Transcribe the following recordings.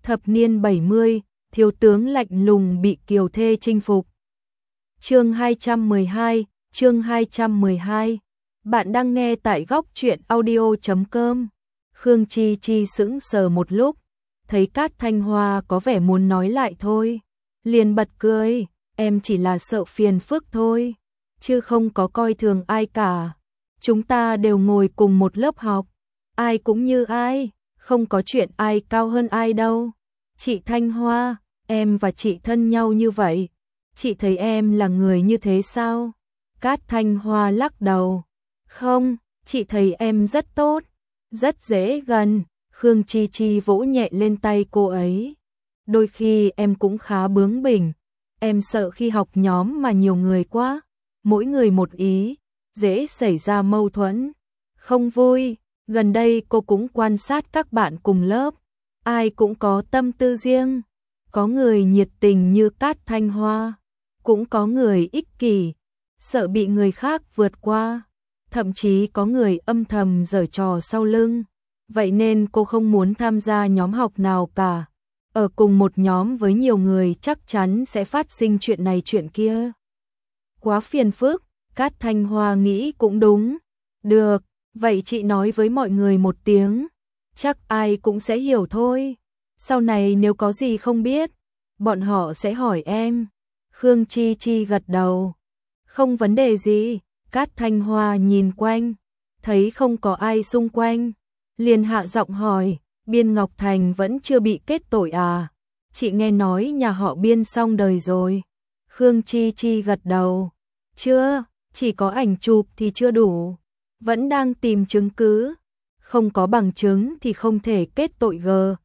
Thập niên 70, thiếu tướng lạnh lùng bị kiều thê chinh phục. Chương 212, chương 212. Bạn đang nghe tại góc truyện audio.com. Khương Chi Chi sững sờ một lúc, thấy Cát Thanh Hoa có vẻ muốn nói lại thôi, liền bật cười, em chỉ là sợ phiền phức thôi, chứ không có coi thường ai cả. Chúng ta đều ngồi cùng một lớp học, ai cũng như ai, không có chuyện ai cao hơn ai đâu. Chị Thanh Hoa, em và chị thân nhau như vậy, chị thấy em là người như thế sao? Cát Thanh Hoa lắc đầu. Không, chị thấy em rất tốt, rất dễ gần. Khương Chi Chi vỗ nhẹ lên tay cô ấy. Đôi khi em cũng khá bướng bỉnh, em sợ khi học nhóm mà nhiều người quá, mỗi người một ý, dễ xảy ra mâu thuẫn, không vui. Gần đây cô cũng quan sát các bạn cùng lớp, ai cũng có tâm tư riêng, có người nhiệt tình như Cát Thanh Hoa, cũng có người ích kỷ, sợ bị người khác vượt qua, thậm chí có người âm thầm giở trò sau lưng. Vậy nên cô không muốn tham gia nhóm học nào cả. Ở cùng một nhóm với nhiều người chắc chắn sẽ phát sinh chuyện này chuyện kia. Quá phiền phức, Cát Thanh Hoa nghĩ cũng đúng. Được, vậy chị nói với mọi người một tiếng, chắc ai cũng sẽ hiểu thôi. Sau này nếu có gì không biết, bọn họ sẽ hỏi em. Khương Chi Chi gật đầu. Không vấn đề gì. Cát Thanh Hoa nhìn quanh, thấy không có ai xung quanh, liền hạ giọng hỏi, Biên Ngọc Thành vẫn chưa bị kết tội à? Chị nghe nói nhà họ Biên xong đời rồi. Khương Chi Chi gật đầu. Chưa, chỉ có ảnh chụp thì chưa đủ, vẫn đang tìm chứng cứ. Không có bằng chứng thì không thể kết tội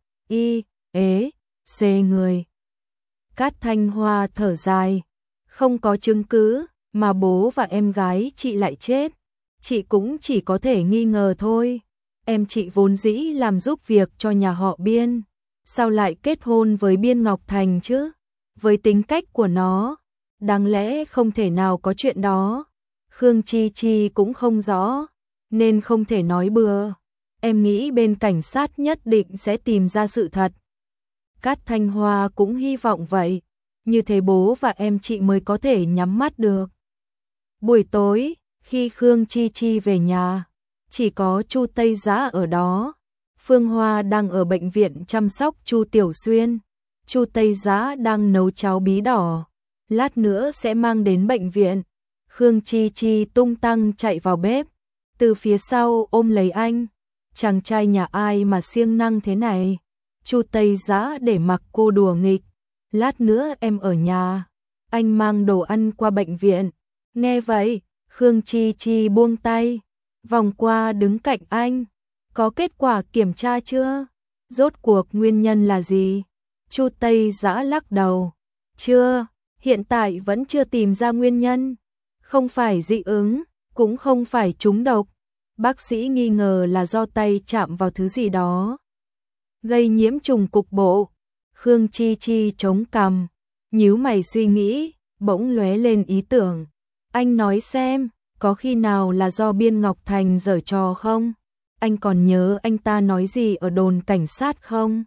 C người. Cát Thanh Hoa thở dài. Không có chứng cứ mà bố và em gái chị lại chết, chị cũng chỉ có thể nghi ngờ thôi. Em chị vốn dĩ làm giúp việc cho nhà họ Biên, sao lại kết hôn với Biên Ngọc Thành chứ? Với tính cách của nó, đáng lẽ không thể nào có chuyện đó. Khương Chi Chi cũng không rõ, nên không thể nói bừa. Em nghĩ bên cảnh sát nhất định sẽ tìm ra sự thật. Cát Thanh Hoa cũng hy vọng vậy, như thế bố và em chị mới có thể nhắm mắt được. Buổi tối, khi Khương Chi Chi về nhà, chỉ có Chu Tây Giá ở đó. Phương Hoa đang ở bệnh viện chăm sóc Chu Tiểu Xuyên. Chu Tây Giá đang nấu cháo bí đỏ, lát nữa sẽ mang đến bệnh viện. Khương Chi Chi tung tăng chạy vào bếp, từ phía sau ôm lấy anh. Chàng trai nhà ai mà siêng năng thế này? Chu Tây Giá để mặc cô đùa nghịch. Lát nữa em ở nhà, anh mang đồ ăn qua bệnh viện. Nghe vậy, Khương Chi Chi buông tay, vòng qua đứng cạnh anh. Có kết quả kiểm tra chưa? Rốt cuộc nguyên nhân là gì? Chu Tây Giá lắc đầu. Chưa, hiện tại vẫn chưa tìm ra nguyên nhân. Không phải dị ứng, cũng không phải trúng độc. Bác sĩ nghi ngờ là do tay chạm vào thứ gì đó, gây nhiễm trùng cục bộ. Khương Chi Chi chống cằm, nhíu mày suy nghĩ, bỗng lóe lên ý tưởng. Anh nói xem, có khi nào là do Biên Ngọc Thành giở trò không? Anh còn nhớ anh ta nói gì ở đồn cảnh sát không?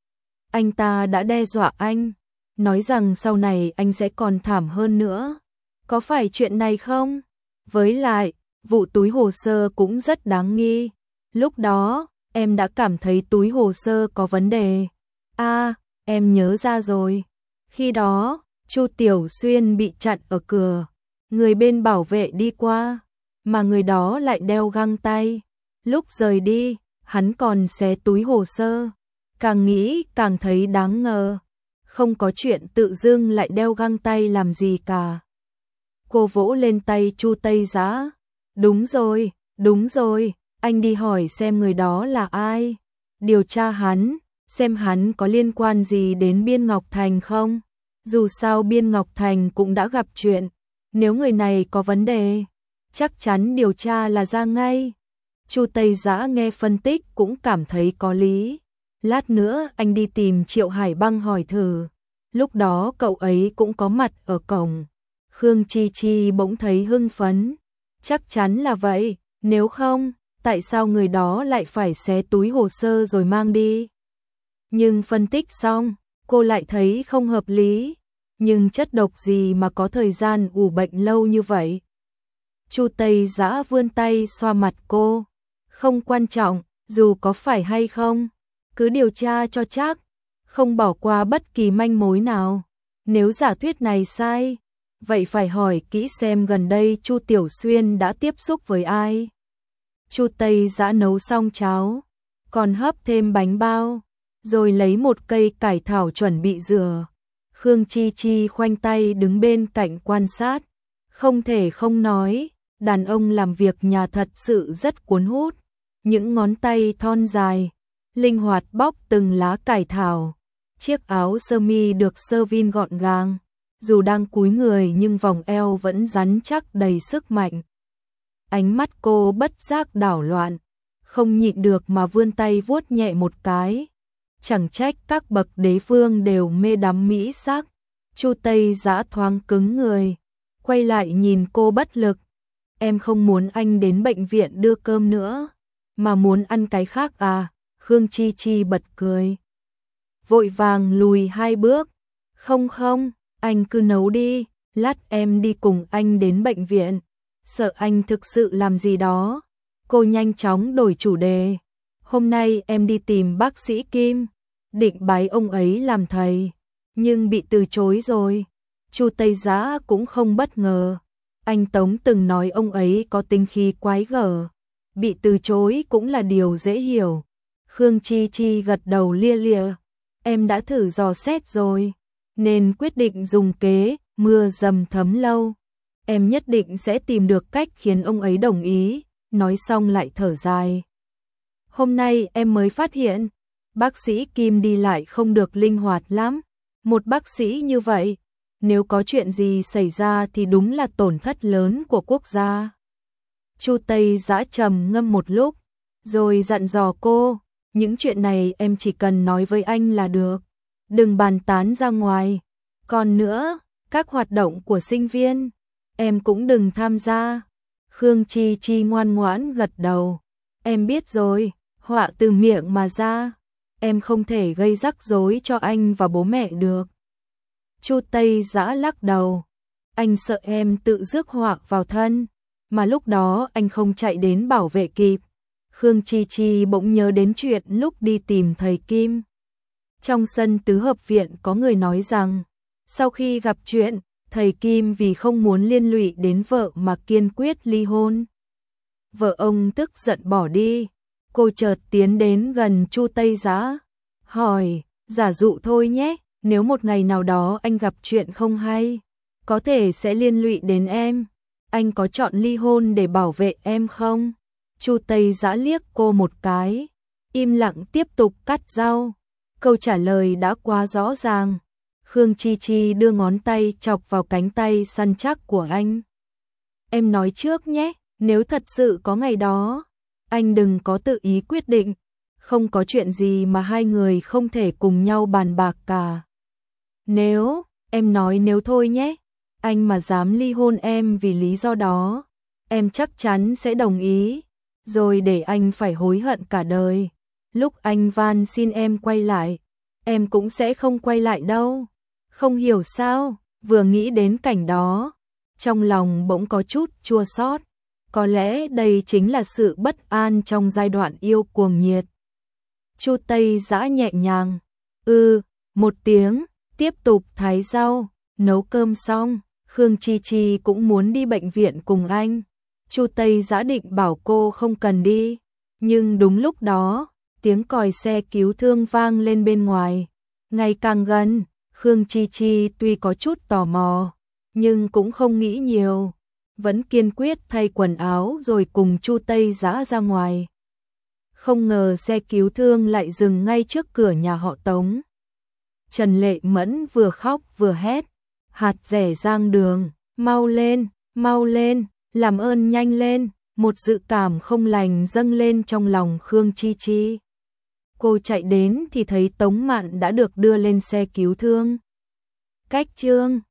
Anh ta đã đe dọa anh, nói rằng sau này anh sẽ còn thảm hơn nữa. Có phải chuyện này không? Với lại, vụ túi hồ sơ cũng rất đáng nghi. Lúc đó, em đã cảm thấy túi hồ sơ có vấn đề. Em nhớ ra rồi. Khi đó, Chu Tiểu Xuyên bị chặn ở cửa. Người bên bảo vệ đi qua, mà người đó lại đeo găng tay. Lúc rời đi, hắn còn xé túi hồ sơ. Càng nghĩ càng thấy đáng ngờ. Không có chuyện tự dưng lại đeo găng tay làm gì cả. Cô vỗ lên tay Chu Tây Giá. Đúng rồi, anh đi hỏi xem người đó là ai. Điều tra hắn, xem hắn có liên quan gì đến Biên Ngọc Thành không. Dù sao Biên Ngọc Thành cũng đã gặp chuyện, nếu người này có vấn đề, chắc chắn điều tra là ra ngay. Chu Tây Giá nghe phân tích cũng cảm thấy có lý. Lát nữa anh đi tìm Triệu Hải Băng hỏi thử. Lúc đó cậu ấy cũng có mặt ở cổng. Khương Chi Chi bỗng thấy hưng phấn. Chắc chắn là vậy, nếu không, tại sao người đó lại phải xé túi hồ sơ rồi mang đi? Nhưng phân tích xong, cô lại thấy không hợp lý. Nhưng chất độc gì mà có thời gian ủ bệnh lâu như vậy? Chu Tây Dã vươn tay xoa mặt cô. Không quan trọng, dù có phải hay không, cứ điều tra cho chắc, không bỏ qua bất kỳ manh mối nào. Nếu giả thuyết này sai, vậy phải hỏi kỹ xem gần đây Chu Tiểu Xuyên đã tiếp xúc với ai. Chu Tây Dã nấu xong cháo, còn hấp thêm bánh bao, rồi lấy một cây cải thảo chuẩn bị rửa. Khương Chi Chi khoanh tay đứng bên cạnh quan sát, không thể không nói, đàn ông làm việc nhà thật sự rất cuốn hút. Những ngón tay thon dài, linh hoạt bóc từng lá cải thảo. Chiếc áo sơ mi được sơ vin gọn gàng, dù đang cúi người nhưng vòng eo vẫn rắn chắc đầy sức mạnh. Ánh mắt cô bất giác đảo loạn, không nhịn được mà vươn tay vuốt nhẹ một cái. Chẳng trách các bậc đế vương đều mê đắm mỹ sắc. Chu Tây Dã thoáng cứng người, quay lại nhìn cô bất lực. Em không muốn anh đến bệnh viện đưa cơm nữa, mà muốn ăn cái khác à? Khương Chi Chi bật cười, vội vàng lùi 2 bước. Không, anh cứ nấu đi, lát em đi cùng anh đến bệnh viện. Sợ anh thực sự làm gì đó. Cô nhanh chóng đổi chủ đề. Hôm nay em đi tìm bác sĩ Kim, định bái ông ấy làm thầy, nhưng bị từ chối rồi. Chu Tây Dã cũng không bất ngờ. Anh Tống từng nói ông ấy có tính khí quái gở, bị từ chối cũng là điều dễ hiểu. Khương Chi Chi gật đầu lia lịa. Em đã thử dò xét rồi, nên quyết định dùng kế mưa dầm thấm lâu. Em nhất định sẽ tìm được cách khiến ông ấy đồng ý. Nói xong lại thở dài. Hôm nay em mới phát hiện, bác sĩ Kim đi lại không được linh hoạt lắm. Một bác sĩ như vậy, nếu có chuyện gì xảy ra thì đúng là tổn thất lớn của quốc gia. Chu Tây Dã trầm ngâm một lúc, rồi dặn dò cô, những chuyện này em chỉ cần nói với anh là được, đừng bàn tán ra ngoài. Còn nữa, các hoạt động của sinh viên, em cũng đừng tham gia. Khương Chi Chi ngoan ngoãn gật đầu. Em biết rồi, họa từ miệng mà ra. Em không thể gây rắc rối cho anh và bố mẹ được. Chu Tây Dã lắc đầu. Anh sợ em tự rước họa vào thân, mà lúc đó anh không chạy đến bảo vệ kịp. Khương Chi Chi bỗng nhớ đến chuyện lúc đi tìm thầy Kim. Trong sân tứ hợp viện có người nói rằng, sau khi gặp chuyện, thầy Kim vì không muốn liên lụy đến vợ mà kiên quyết ly hôn. Vợ ông tức giận bỏ đi. Cô chợt tiến đến gần Chu Tây Dã, hỏi, giả dụ thôi nhé, nếu một ngày nào đó anh gặp chuyện không hay, có thể sẽ liên lụy đến em, anh có chọn ly hôn để bảo vệ em không? Chu Tây Dã liếc cô một cái, im lặng tiếp tục cắt rau. Câu trả lời đã quá rõ ràng. Khương Chi Chi đưa ngón tay chọc vào cánh tay săn chắc của anh. Em nói trước nhé, nếu thật sự có ngày đó, anh đừng có tự ý quyết định, không có chuyện gì mà hai người không thể cùng nhau bàn bạc cả. Nếu, em nói nếu thôi nhé, anh mà dám ly hôn em vì lý do đó, em chắc chắn sẽ đồng ý, rồi để anh phải hối hận cả đời. Lúc anh van xin em quay lại, em cũng sẽ không quay lại đâu. Không hiểu sao, vừa nghĩ đến cảnh đó, trong lòng bỗng có chút chua xót. Có lẽ đây chính là sự bất an trong giai đoạn yêu cuồng nhiệt. Chu Tây Dã nhẹ nhàng, một tiếng, tiếp tục thái rau, nấu cơm xong, Khương Chi Chi cũng muốn đi bệnh viện cùng anh. Chu Tây Dã định bảo cô không cần đi, nhưng đúng lúc đó, tiếng còi xe cứu thương vang lên bên ngoài. Ngày càng gần, Khương Chi Chi tuy có chút tò mò, nhưng cũng không nghĩ nhiều, vẫn kiên quyết thay quần áo rồi cùng Chu Tây Dã ra ngoài. Không ngờ xe cứu thương lại dừng ngay trước cửa nhà họ Tống. Trần Lệ Mẫn vừa khóc vừa hét, hạt rẻ Giang Đường, mau lên, làm ơn nhanh lên. Một dự cảm không lành dâng lên trong lòng Khương Chi Chi. Cô chạy đến thì thấy Tống Mạn đã được đưa lên xe cứu thương. Cách Trương